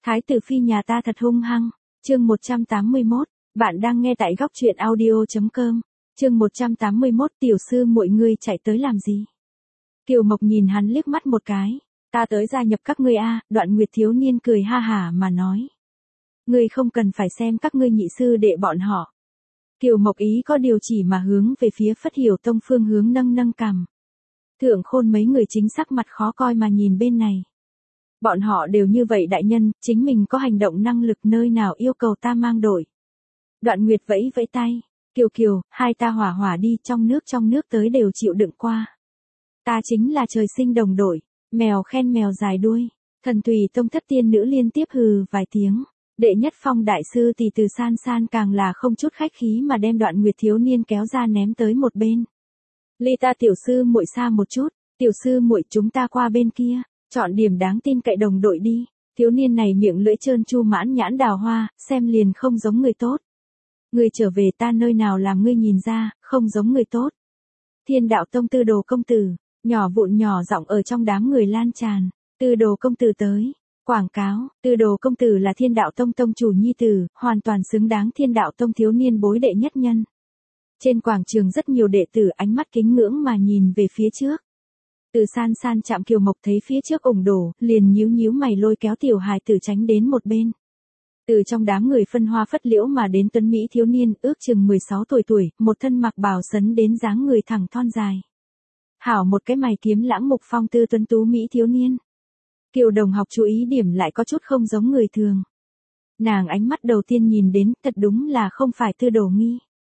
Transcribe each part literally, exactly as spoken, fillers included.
Thái tử phi nhà ta thật hung hăng. Chương một trăm tám mươi mốt, bạn đang nghe tại góc truyện audio chấm com. Chương một trăm tám mươi mốt, tiểu sư muội ngươi chạy tới làm gì? Kiều Mộc nhìn hắn liếc mắt một cái, ta tới gia nhập các ngươi a. Đoạn Nguyệt thiếu niên cười ha hả mà nói. Ngươi không cần phải xem các ngươi nhị sư đệ bọn họ. Kiều Mộc ý có điều chỉ mà hướng về phía Phất Hiểu Tông phương hướng nâng nâng cằm. Thượng Khôn mấy người chính sắc mặt khó coi mà nhìn bên này. Bọn họ đều như vậy đại nhân, chính mình có hành động năng lực nơi nào yêu cầu ta mang đội. Đoạn Nguyệt vẫy vẫy tay, Kiều Kiều, hai ta hỏa hỏa đi, trong nước trong nước tới đều chịu đựng qua. Ta chính là trời sinh đồng đội, mèo khen mèo dài đuôi. Thần Tùy Tông thất tiên nữ liên tiếp hừ vài tiếng. Đệ nhất phong đại sư thì từ san san càng là không chút khách khí mà đem Đoạn Nguyệt thiếu niên kéo ra ném tới một bên. Ly ta tiểu sư muội xa một chút, tiểu sư muội chúng ta qua bên kia, chọn điểm đáng tin cậy đồng đội đi. Thiếu niên này miệng lưỡi trơn chu mãn nhãn đào hoa, xem liền không giống người tốt. Người trở về ta nơi nào làm ngươi nhìn ra, không giống người tốt. Thiên Đạo Tông Tư Đồ công tử, nhỏ vụn nhỏ giọng ở trong đám người lan tràn. Tư Đồ công tử tới. Quảng cáo, Tư Đồ công tử là Thiên Đạo Tông tông chủ nhi tử, hoàn toàn xứng đáng Thiên Đạo Tông thiếu niên bối đệ nhất nhân. Trên quảng trường rất nhiều đệ tử ánh mắt kính ngưỡng mà nhìn về phía trước. Từ san san chạm Kiều Mộc thấy phía trước ủng đổ, liền nhíu nhíu mày lôi kéo tiểu hài tử tránh đến một bên. Từ trong đám người phân hoa phất liễu mà đến tuấn Mỹ thiếu niên, ước chừng mười sáu tuổi tuổi, một thân mặc bào sấn đến dáng người thẳng thon dài. Hảo một cái mày kiếm lãng mục phong tư tuấn tú Mỹ thiếu niên. Kiều đồng học chú ý điểm lại có chút không giống người thường. Nàng ánh mắt đầu tiên nhìn đến thật đúng là không phải Tư Đồ Nghi.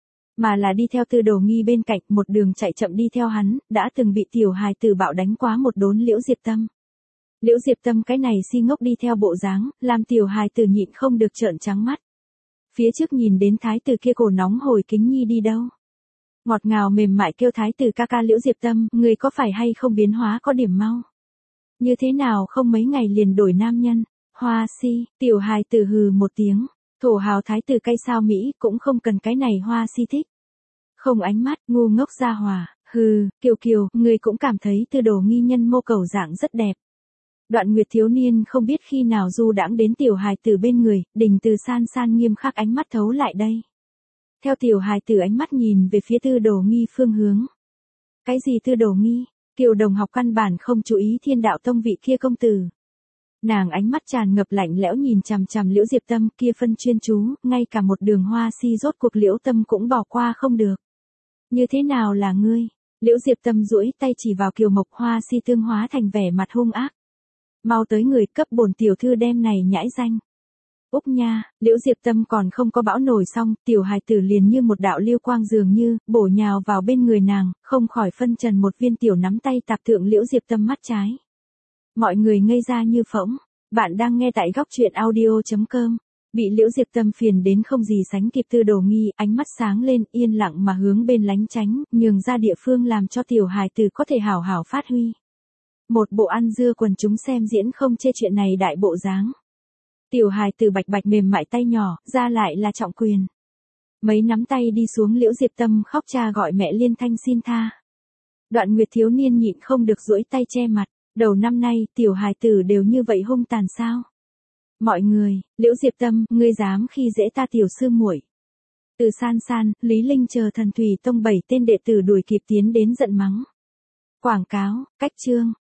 Mà là đi theo Tư Đồ Nghi bên cạnh một đường chạy chậm đi theo hắn, đã từng bị tiểu hài tử bạo đánh quá một đốn Liễu Diệp Tâm. Liễu Diệp Tâm cái này si ngốc đi theo bộ dáng, làm tiểu hài tử nhịn không được trợn trắng mắt. Phía trước nhìn đến thái tử kia cổ nóng hồi kính nhi đi đâu. Ngọt ngào mềm mại kêu thái tử ca ca Liễu Diệp Tâm, người có phải hay không biến hóa có điểm mau. Như thế nào không mấy ngày liền đổi nam nhân, hoa si, tiểu hài tử hừ một tiếng, thổ hào thái tử cay sao Mỹ cũng không cần cái này hoa si thích. Không ánh mắt, ngu ngốc ra hòa, hừ, Kiều Kiều, người cũng cảm thấy Tư Đồ Nghi nhân mô cầu dạng rất đẹp. Đoạn Nguyệt thiếu niên không biết khi nào du đãng đến tiểu hài tử bên người, đình từ san san nghiêm khắc ánh mắt thấu lại đây. Theo tiểu hài tử ánh mắt nhìn về phía Tư Đồ Nghi phương hướng. Cái gì Tư Đồ Nghi? Kiều đồng học căn bản không chú ý Thiên Đạo Tông vị kia công tử. Nàng ánh mắt tràn ngập lạnh lẽo nhìn chằm chằm Liễu Diệp Tâm kia phân chuyên chú, ngay cả một đường hoa si rốt cuộc Liễu Tâm cũng bỏ qua không được. Như thế nào là ngươi? Liễu Diệp Tâm duỗi tay chỉ vào Kiều Mộc, hoa si tương hóa thành vẻ mặt hung ác. Mau tới người, cấp bổn tiểu thư đem này nhãi danh. Úc nha, Liễu Diệp Tâm còn không có bão nổi xong, tiểu hài tử liền như một đạo lưu quang dường như, bổ nhào vào bên người nàng, không khỏi phân trần một viên tiểu nắm tay tạp thượng Liễu Diệp Tâm mắt trái. Mọi người ngây ra như phỗng, bạn đang nghe tại góc truyện audio chấm com. Bị Liễu Diệp Tâm phiền đến không gì sánh kịp Tư Đồ Nghi, ánh mắt sáng lên, yên lặng mà hướng bên lánh tránh, nhường ra địa phương làm cho tiểu hài tử có thể hảo hảo phát huy. Một bộ ăn dưa quần chúng xem diễn không chê chuyện này đại bộ dáng. Tiểu hài tử bạch bạch mềm mại tay nhỏ, ra lại là trọng quyền. Mấy nắm tay đi xuống Liễu Diệp Tâm khóc cha gọi mẹ liên thanh xin tha. Đoạn Nguyệt thiếu niên nhịn không được duỗi tay che mặt, đầu năm nay tiểu hài tử đều như vậy hung tàn sao? Mọi người, Liễu Diệp Tâm, ngươi dám khi dễ ta tiểu sư muội. Từ san san, Lý Linh chờ Thần Thủy Tông bảy tên đệ tử đuổi kịp tiến đến giận mắng. Quảng cáo, cách chương.